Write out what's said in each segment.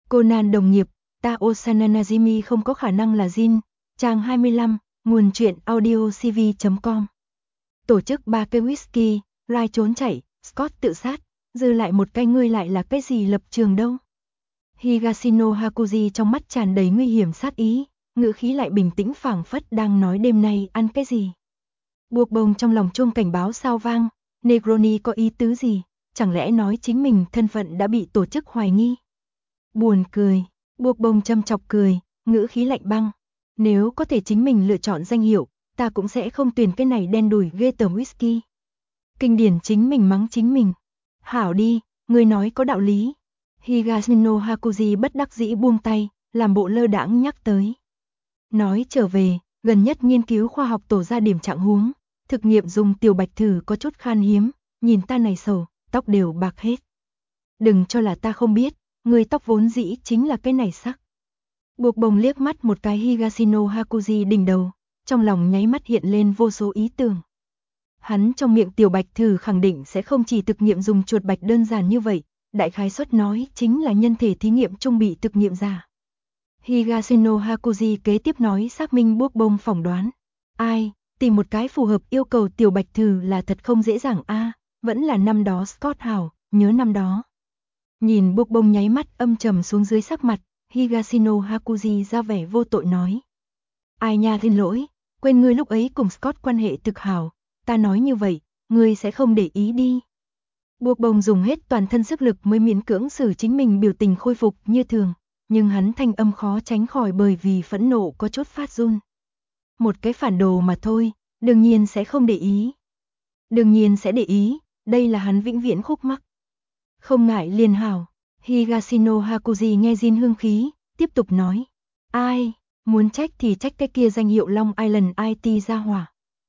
Conan đồng nghiệp, ta Osana Najimi không có khả năng là Jin. Trang 25, nguồn truyện audiocv.com. Tổ chức 3 cây whisky, Rai trốn chạy, Scott tự sát, dư lại một cái ngươi lại là cái gì lập trường đâu. Higashino Hakuji trong mắt tràn đầy nguy hiểm sát ý, ngữ khí lại bình tĩnh phảng phất đang nói đêm nay ăn cái gì. Buộc bông trong lòng chuông cảnh báo sao vang, Negroni có ý tứ gì, chẳng lẽ nói chính mình thân phận đã bị tổ chức hoài nghi. Buồn cười, buộc bông châm chọc cười, ngữ khí lạnh băng. Nếu có thể chính mình lựa chọn danh hiệu, ta cũng sẽ không tuyển cái này đen đủi ghê tởm whisky. Kinh điển chính mình mắng chính mình. Hảo đi, ngươi nói có đạo lý. Higashino Hakuji bất đắc dĩ buông tay, làm bộ lơ đãng nhắc tới. Nói trở về, gần nhất nghiên cứu khoa học tổ ra điểm trạng huống, thực nghiệm dùng tiểu bạch thử có chút khan hiếm, nhìn ta này sầu, tóc đều bạc hết. Đừng cho là ta không biết, người tóc vốn dĩ chính là cái này sắc. Buộc bồng liếc mắt một cái Higashino Hakuji đỉnh đầu, trong lòng nháy mắt hiện lên vô số ý tưởng. Hắn trong miệng tiểu bạch thử khẳng định sẽ không chỉ thực nghiệm dùng chuột bạch đơn giản như vậy, đại khái suất nói chính là nhân thể thí nghiệm trung bị thực nghiệm giả. Higashino Hakuji kế tiếp nói xác minh buộc bông phỏng đoán. Ai, tìm một cái phù hợp yêu cầu tiểu bạch thử là thật không dễ dàng a, vẫn là năm đó Scott hảo, nhớ năm đó. Nhìn buộc bông nháy mắt âm trầm xuống dưới sắc mặt, Higashino Hakuji ra vẻ vô tội nói. Ai nha xin lỗi, quên ngươi lúc ấy cùng Scott quan hệ thực hảo, ta nói như vậy, ngươi sẽ không để ý đi. Buộc bông dùng hết toàn thân sức lực mới miễn cưỡng xử chính mình biểu tình khôi phục như thường, nhưng hắn thanh âm khó tránh khỏi bởi vì phẫn nộ có chút phát run. Một cái phản đồ mà thôi, đương nhiên sẽ không để ý. Đương nhiên sẽ để ý, đây là hắn vĩnh viễn khúc mắc. Không ngại liền hảo. Higashino Hakuji nghe Jin hương khí, tiếp tục nói. Ai, muốn trách thì trách cái kia danh hiệu Long Island IT ra hỏa.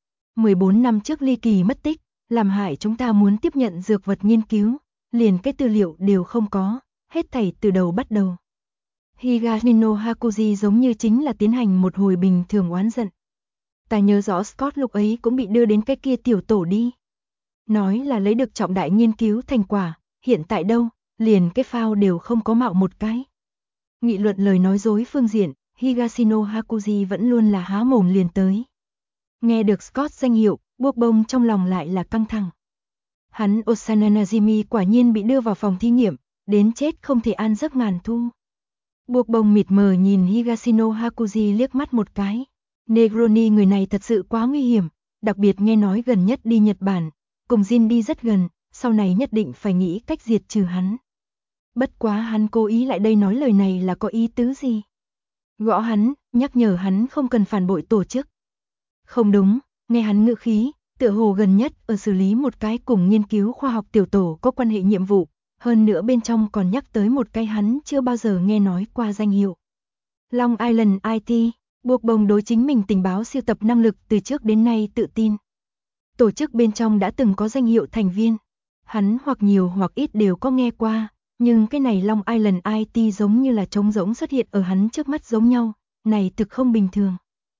14 năm trước ly kỳ mất tích, làm hại chúng ta muốn tiếp nhận dược vật nghiên cứu, liền cái tư liệu đều không có, hết thảy từ đầu bắt đầu. Higashino Hakuji giống như chính là tiến hành một hồi bình thường oán giận. Ta nhớ rõ Scott lúc ấy cũng bị đưa đến cái kia tiểu tổ đi. Nói là lấy được trọng đại nghiên cứu thành quả, hiện tại đâu, liền cái phao đều không có mạo một cái. Nghị luận lời nói dối phương diện, Higashino Hakuji vẫn luôn là há mồm liền tới. Nghe được Scott danh hiệu, buộc bông trong lòng lại là căng thẳng. Hắn Osana Najimi quả nhiên bị đưa vào phòng thí nghiệm, đến chết không thể an giấc ngàn thu. Buộc bông mịt mờ nhìn Higashino Hakuji liếc mắt một cái. Negroni người này thật sự quá nguy hiểm, đặc biệt nghe nói gần nhất đi Nhật Bản, cùng Jin đi rất gần, sau này nhất định phải nghĩ cách diệt trừ hắn. Bất quá hắn cố ý lại đây nói lời này là có ý tứ gì? Gõ hắn, nhắc nhở hắn không cần phản bội tổ chức. Không đúng, nghe hắn ngữ khí, tựa hồ gần nhất ở xử lý một cái cùng nghiên cứu khoa học tiểu tổ có quan hệ nhiệm vụ, hơn nữa bên trong còn nhắc tới một cái hắn chưa bao giờ nghe nói qua danh hiệu. Long Island IT, buộc bồng đối chính mình tình báo siêu tập năng lực từ trước đến nay tự tin. Tổ chức bên trong đã từng có danh hiệu thành viên, hắn hoặc nhiều hoặc ít đều có nghe qua, nhưng cái này Long Island IT giống như là trống rỗng xuất hiện ở hắn trước mắt giống nhau, này thực không bình thường.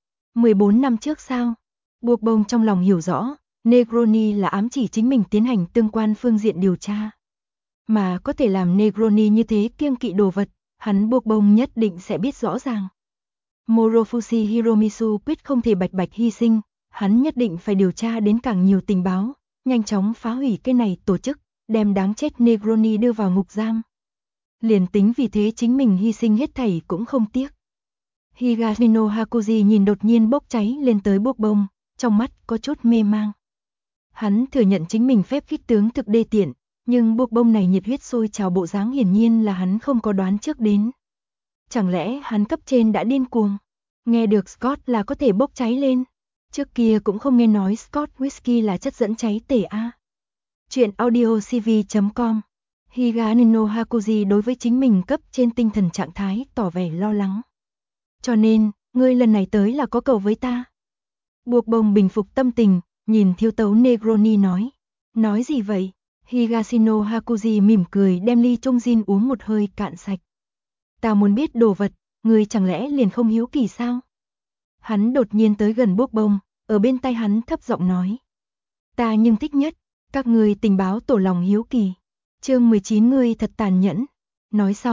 14 năm trước sao? Buộc bông trong lòng hiểu rõ, Negroni là ám chỉ chính mình tiến hành tương quan phương diện điều tra. Mà có thể làm Negroni như thế kiêng kỵ đồ vật, hắn buộc bông nhất định sẽ biết rõ ràng. Morofushi Hiromitsu quyết không thể bạch bạch hy sinh, hắn nhất định phải điều tra đến càng nhiều tình báo, nhanh chóng phá hủy cái này tổ chức, đem đáng chết Negroni đưa vào ngục giam. Liền tính vì thế chính mình hy sinh hết thảy cũng không tiếc. Higashino Hakuji nhìn đột nhiên bốc cháy lên tới buộc bông, trong mắt có chút mê mang. Hắn thừa nhận chính mình phép khích tướng thực đê tiện, nhưng buộc bông này nhiệt huyết sôi trào bộ dáng hiển nhiên là hắn không có đoán trước đến. Chẳng lẽ hắn cấp trên đã điên cuồng? Nghe được Scott là có thể bốc cháy lên. Trước kia cũng không nghe nói Scott whisky là chất dẫn cháy tể a. Chuyện audiocv.com. Higashino Hakuji đối với chính mình cấp trên tinh thần trạng thái tỏ vẻ lo lắng. Cho nên, ngươi lần này tới là có cầu với ta. Buộc bông bình phục tâm tình, nhìn thiếu tấu Negroni nói. Nói gì vậy? Higashino Hakuji mỉm cười đem ly trung Jin uống một hơi cạn sạch. Ta muốn biết đồ vật, ngươi chẳng lẽ liền không hiếu kỳ sao? Hắn đột nhiên tới gần buộc bông, ở bên tai hắn thấp giọng nói. Ta nhưng thích nhất, các ngươi tình báo tổ lòng hiếu kỳ. Chương 19 ngươi thật tàn nhẫn. Nói xong,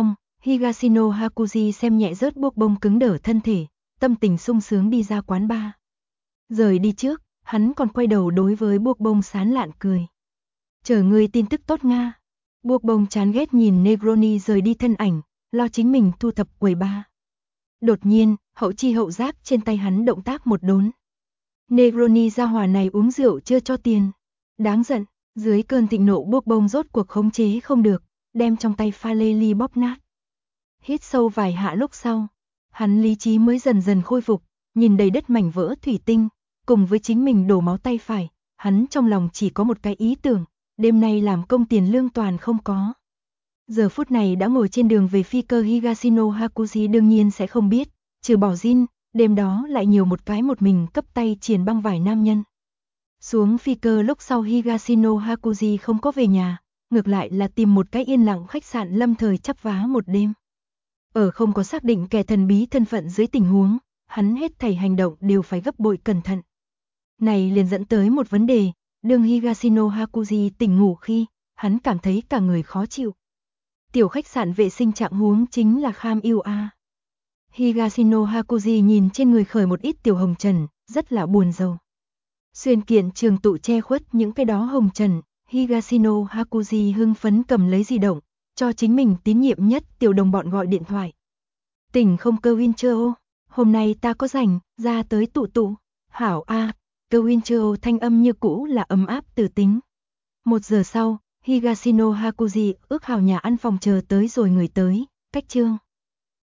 Higashino Hakuji xem nhẹ rớt buộc bông cứng đở thân thể, tâm tình sung sướng đi ra quán bar. Rời đi trước, hắn còn quay đầu đối với buộc bông sán lạn cười. Chờ ngươi tin tức tốt Nga. Buộc bông chán ghét nhìn Negroni rời đi thân ảnh, lo chính mình thu thập quầy bar. Đột nhiên, hậu chi hậu giác trên tay hắn động tác một đốn. Negroni gia hỏa này uống rượu chưa cho tiền. Đáng giận, dưới cơn thịnh nộ buộc bông rốt cuộc khống chế không được, đem trong tay pha lê ly bóp nát. Hít sâu vài hạ lúc sau, hắn lý trí mới dần dần khôi phục, nhìn đầy đất mảnh vỡ thủy tinh, cùng với chính mình đổ máu tay phải, hắn trong lòng chỉ có một cái ý tưởng, đêm nay làm công tiền lương toàn không có. Giờ phút này đã ngồi trên đường về phi cơ Higashino Hakuji đương nhiên sẽ không biết, trừ bỏ Jin, đêm đó lại nhiều một cái một mình cấp tay triền băng vải nam nhân. Xuống phi cơ lúc sau Higashino Hakuji không có về nhà, ngược lại là tìm một cái yên lặng khách sạn lâm thời chắp vá một đêm. Ở không có xác định kẻ thần bí thân phận dưới tình huống, hắn hết thảy hành động đều phải gấp bội cẩn thận. Này liền dẫn tới một vấn đề, đương Higashino Hakuji tỉnh ngủ khi, hắn cảm thấy cả người khó chịu. Tiểu khách sạn vệ sinh trạng huống chính là kham yêu a. Higashino Hakuji nhìn trên người khởi một ít tiểu hồng trần, rất là buồn rầu. Xuyên kiện trường tụ che khuất những cái đó hồng trần, Higashino Hakuji hưng phấn cầm lấy di động, cho chính mình tín nhiệm nhất tiểu đồng bọn gọi điện thoại. Tỉnh không cơ Wincheo, hôm nay ta có rảnh, ra tới tụ tụ. Hảo a, cơ Wincheo thanh âm như cũ là ấm áp từ tính. 1 giờ sau, Higashino Hakuji ước hảo nhà ăn phòng chờ tới rồi người tới, cách trương.